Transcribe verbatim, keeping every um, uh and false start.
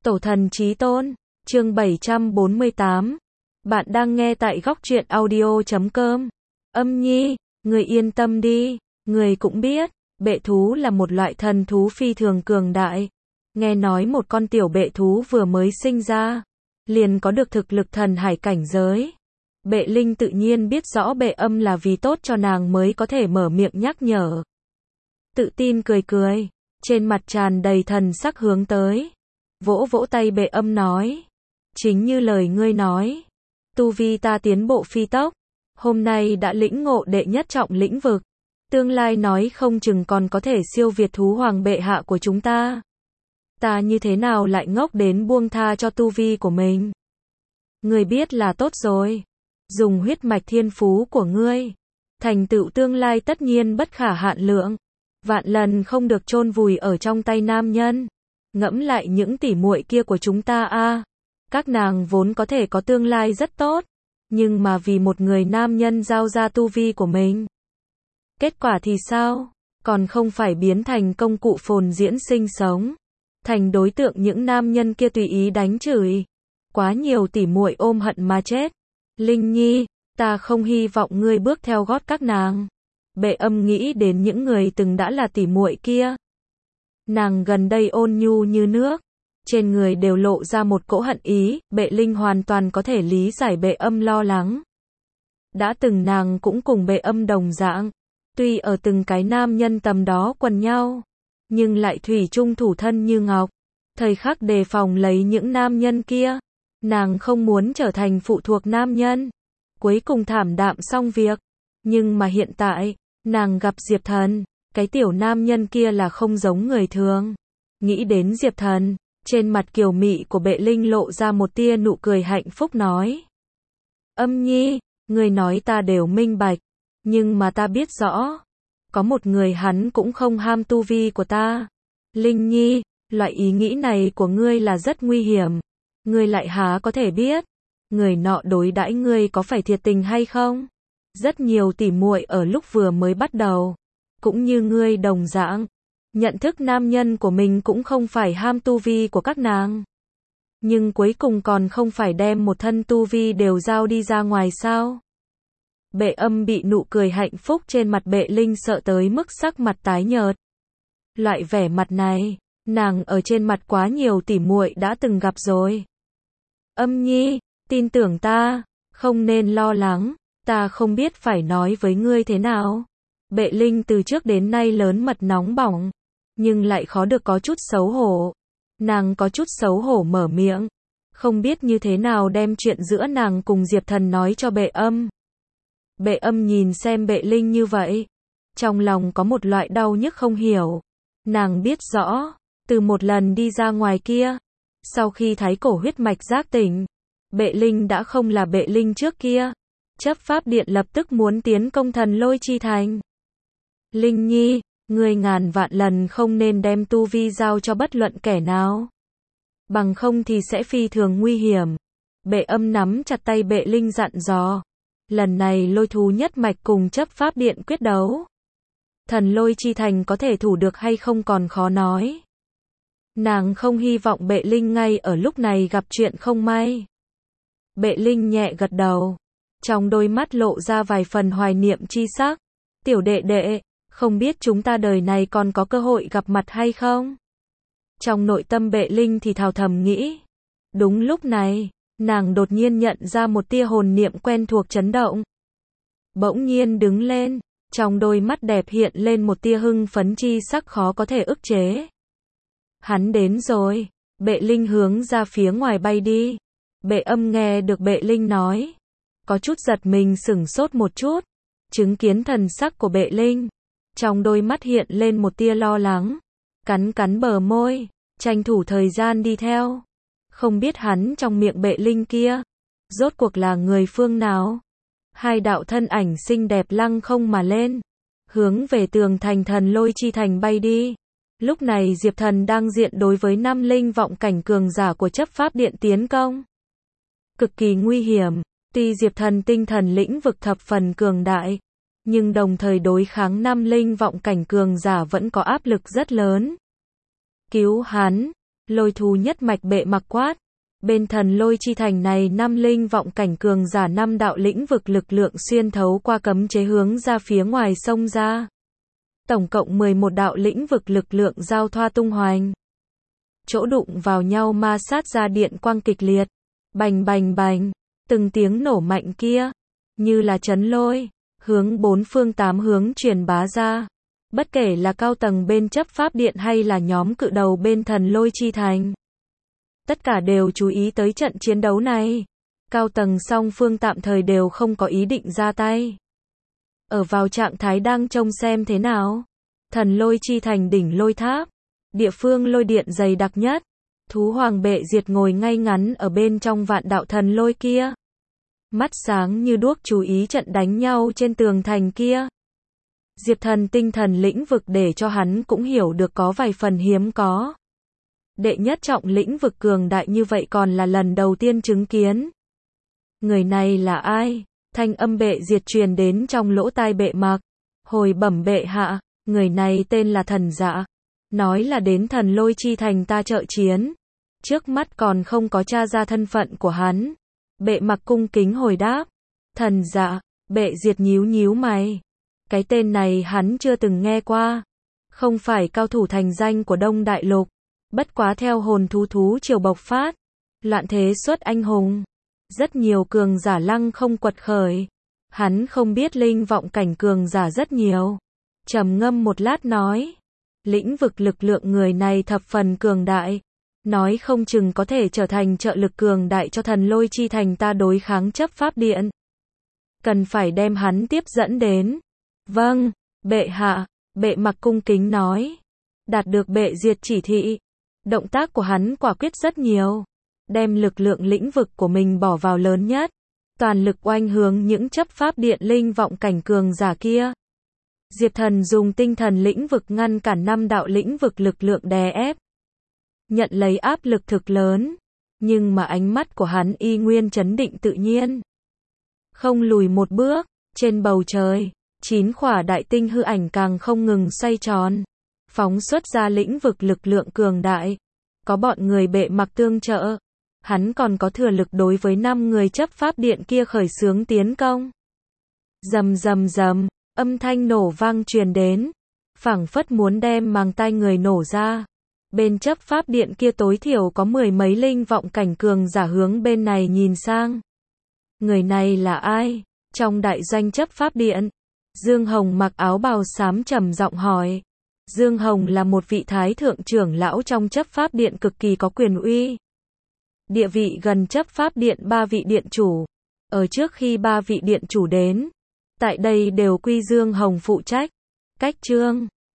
Tổ thần chí tôn, chương bảy trăm bốn mươi tám. Bạn đang nghe tại góc truyện audio chấm com. Âm nhi, người yên tâm đi, người cũng biết, bệ thú là một loại thần thú phi thường cường đại. Nghe nói một con tiểu bệ thú vừa mới sinh ra, liền có được thực lực thần hải cảnh giới. Bệ Linh tự nhiên biết rõ bệ âm là vì tốt cho nàng mới có thể mở miệng nhắc nhở. Tự tin cười cười, trên mặt tràn đầy thần sắc hướng tới. Vỗ vỗ tay bệ âm nói. Chính như lời ngươi nói. Tu vi ta tiến bộ phi tốc. Hôm nay đã lĩnh ngộ đệ nhất trọng lĩnh vực. Tương lai nói không chừng còn có thể siêu việt thú hoàng bệ hạ của chúng ta. Ta như thế nào lại ngốc đến buông tha cho tu vi của mình. Ngươi biết là tốt rồi. Dùng huyết mạch thiên phú của ngươi. Thành tựu tương lai tất nhiên bất khả hạn lượng. Vạn lần không được chôn vùi ở trong tay nam nhân. Ngẫm lại những tỉ muội kia của chúng ta a, các nàng vốn có thể có tương lai rất tốt, nhưng mà vì một người nam nhân giao ra tu vi của mình. Kết quả thì sao? Còn không phải biến thành công cụ phồn diễn sinh sống, thành đối tượng những nam nhân kia tùy ý đánh chửi. Quá nhiều tỉ muội ôm hận mà chết. Linh Nhi, ta không hy vọng ngươi bước theo gót các nàng. Bệ âm nghĩ đến những người từng đã là tỉ muội kia. Nàng gần đây ôn nhu như nước, trên người đều lộ ra một cỗ hận ý, bệ Linh hoàn toàn có thể lý giải bệ âm lo lắng. Đã từng nàng cũng cùng bệ âm đồng dạng, tuy ở từng cái nam nhân tầm đó quần nhau, nhưng lại thủy chung thủ thân như ngọc, thời khắc đề phòng lấy những nam nhân kia. Nàng không muốn trở thành phụ thuộc nam nhân, cuối cùng thảm đạm xong việc. Nhưng mà hiện tại, nàng gặp Diệp Thần. Cái tiểu nam nhân kia là không giống người thường. Nghĩ đến Diệp Thần, trên mặt kiều mị của bệ Linh lộ ra một tia nụ cười hạnh phúc nói. Âm nhi, người nói ta đều minh bạch, nhưng mà ta biết rõ, có một người hắn cũng không ham tu vi của ta. Linh nhi, loại ý nghĩ này của ngươi là rất nguy hiểm. Ngươi lại há có thể biết, người nọ đối đãi ngươi có phải thiệt tình hay không? Rất nhiều tỉ muội ở lúc vừa mới bắt đầu, cũng như ngươi đồng dạng, nhận thức nam nhân của mình cũng không phải ham tu vi của các nàng. Nhưng cuối cùng còn không phải đem một thân tu vi đều giao đi ra ngoài sao? Bệ âm bị nụ cười hạnh phúc trên mặt bệ Linh sợ tới mức sắc mặt tái nhợt. Loại vẻ mặt này, nàng ở trên mặt quá nhiều tỉ muội đã từng gặp rồi. Âm nhi, tin tưởng ta, không nên lo lắng, ta không biết phải nói với ngươi thế nào. Bệ Linh từ trước đến nay lớn mật nóng bỏng, nhưng lại khó được có chút xấu hổ. Nàng có chút xấu hổ mở miệng, không biết như thế nào đem chuyện giữa nàng cùng Diệp Thần nói cho bệ âm. Bệ âm nhìn xem bệ Linh như vậy, trong lòng có một loại đau nhức không hiểu. Nàng biết rõ, từ một lần đi ra ngoài kia, sau khi thái cổ huyết mạch giác tỉnh, bệ Linh đã không là bệ Linh trước kia. Chấp pháp điện lập tức muốn tiến công thần lôi chi thành. Linh nhi, ngươi ngàn vạn lần không nên đem tu vi giao cho bất luận kẻ nào. Bằng không thì sẽ phi thường nguy hiểm. Bệ âm nắm chặt tay bệ Linh dặn dò. Lần này lôi thú nhất mạch cùng chấp pháp điện quyết đấu. Thần lôi chi thành có thể thủ được hay không còn khó nói. Nàng không hy vọng bệ Linh ngay ở lúc này gặp chuyện không may. Bệ Linh nhẹ gật đầu. Trong đôi mắt lộ ra vài phần hoài niệm chi sắc. Tiểu đệ đệ, không biết chúng ta đời này còn có cơ hội gặp mặt hay không? Trong nội tâm bệ Linh thì thào thầm nghĩ. Đúng lúc này, nàng đột nhiên nhận ra một tia hồn niệm quen thuộc chấn động. Bỗng nhiên đứng lên, trong đôi mắt đẹp hiện lên một tia hưng phấn chi sắc khó có thể ức chế. Hắn đến rồi, bệ Linh hướng ra phía ngoài bay đi. Bệ âm nghe được bệ Linh nói, có chút giật mình sửng sốt một chút, chứng kiến thần sắc của bệ Linh, trong đôi mắt hiện lên một tia lo lắng, cắn cắn bờ môi, tranh thủ thời gian đi theo. Không biết hắn trong miệng bệ Linh kia, rốt cuộc là người phương nào? Hai đạo thân ảnh xinh đẹp lăng không mà lên, hướng về tường thành thần lôi chi thành bay đi. Lúc này Diệp Thần đang diện đối với năm linh vọng cảnh cường giả của chấp pháp điện tiến công. Cực kỳ nguy hiểm. Tuy Diệp Thần tinh thần lĩnh vực thập phần cường đại, nhưng đồng thời đối kháng năm linh vọng cảnh cường giả vẫn có áp lực rất lớn. Cứu hắn, Lôi thú nhất mạch bệ mặc quát. Bên thần lôi chi thành này năm linh vọng cảnh cường giả năm đạo lĩnh vực lực lượng xuyên thấu qua cấm chế hướng ra phía ngoài sông ra. Tổng cộng mười một đạo lĩnh vực lực lượng giao thoa tung hoành. Chỗ đụng vào nhau ma sát ra điện quang kịch liệt. Bành bành bành, từng tiếng nổ mạnh kia, như là chấn lôi, hướng bốn phương tám hướng truyền bá ra. Bất kể là cao tầng bên chấp pháp điện hay là nhóm cự đầu bên thần lôi chi thành. Tất cả đều chú ý tới trận chiến đấu này. Cao tầng song phương tạm thời đều không có ý định ra tay. Ở vào trạng thái đang trông xem thế nào. Thần lôi chi thành đỉnh lôi tháp. Địa phương lôi điện dày đặc nhất. Thú hoàng bệ diệt ngồi ngay ngắn ở bên trong vạn đạo thần lôi kia. Mắt sáng như đuốc chú ý trận đánh nhau trên tường thành kia. Diệp Thần tinh thần lĩnh vực để cho hắn cũng hiểu được có vài phần hiếm có. Đệ nhất trọng lĩnh vực cường đại như vậy còn là lần đầu tiên chứng kiến. Người này là ai? Thanh âm bệ diệt truyền đến trong lỗ tai bệ mặc. Hồi bẩm bệ hạ, người này tên là Thần Dạ. Nói là đến thần lôi chi thành ta trợ chiến. Trước mắt còn không có tra ra thân phận của hắn. Bệ mặc cung kính hồi đáp. Thần Dạ, bệ diệt nhíu nhíu mày. Cái tên này hắn chưa từng nghe qua. Không phải cao thủ thành danh của Đông Đại Lục. Bất quá theo hồn thú thú triều bộc phát. Loạn thế xuất anh hùng. Rất nhiều cường giả lăng không quật khởi. Hắn không biết linh vọng cảnh cường giả rất nhiều. Trầm ngâm một lát nói. Lĩnh vực lực lượng người này thập phần cường đại. Nói không chừng có thể trở thành trợ lực cường đại cho thần lôi chi thành ta đối kháng chấp pháp điện. Cần phải đem hắn tiếp dẫn đến. Vâng, bệ hạ, bệ mặc cung kính nói. Đạt được bệ diệt chỉ thị. Động tác của hắn quả quyết rất nhiều. Đem lực lượng lĩnh vực của mình bỏ vào lớn nhất. Toàn lực oanh hướng những chấp pháp điện linh vọng cảnh cường giả kia. Diệp Thần dùng tinh thần lĩnh vực ngăn cản năm đạo lĩnh vực lực lượng đè ép. Nhận lấy áp lực thực lớn. Nhưng mà ánh mắt của hắn y nguyên trấn định tự nhiên. Không lùi một bước, trên bầu trời, chín khỏa đại tinh hư ảnh càng không ngừng xoay tròn. Phóng xuất ra lĩnh vực lực lượng cường đại. Có bọn người bệ mặc tương trợ. Hắn còn có thừa lực đối với năm người chấp pháp điện kia khởi xướng tiến công. Rầm rầm rầm, âm thanh nổ vang truyền đến. Phảng phất muốn đem màng tai người nổ ra. Bên chấp pháp điện kia tối thiểu có mười mấy linh vọng cảnh cường giả hướng bên này nhìn sang. Người này là ai? Trong đại doanh chấp pháp điện, Dương Hồng mặc áo bào xám trầm giọng hỏi. Dương Hồng là một vị thái thượng trưởng lão trong chấp pháp điện cực kỳ có quyền uy. Địa vị gần chấp pháp điện ba vị điện chủ. Ở trước khi ba vị điện chủ đến, tại đây đều quy Dương Hồng phụ trách. Cách chương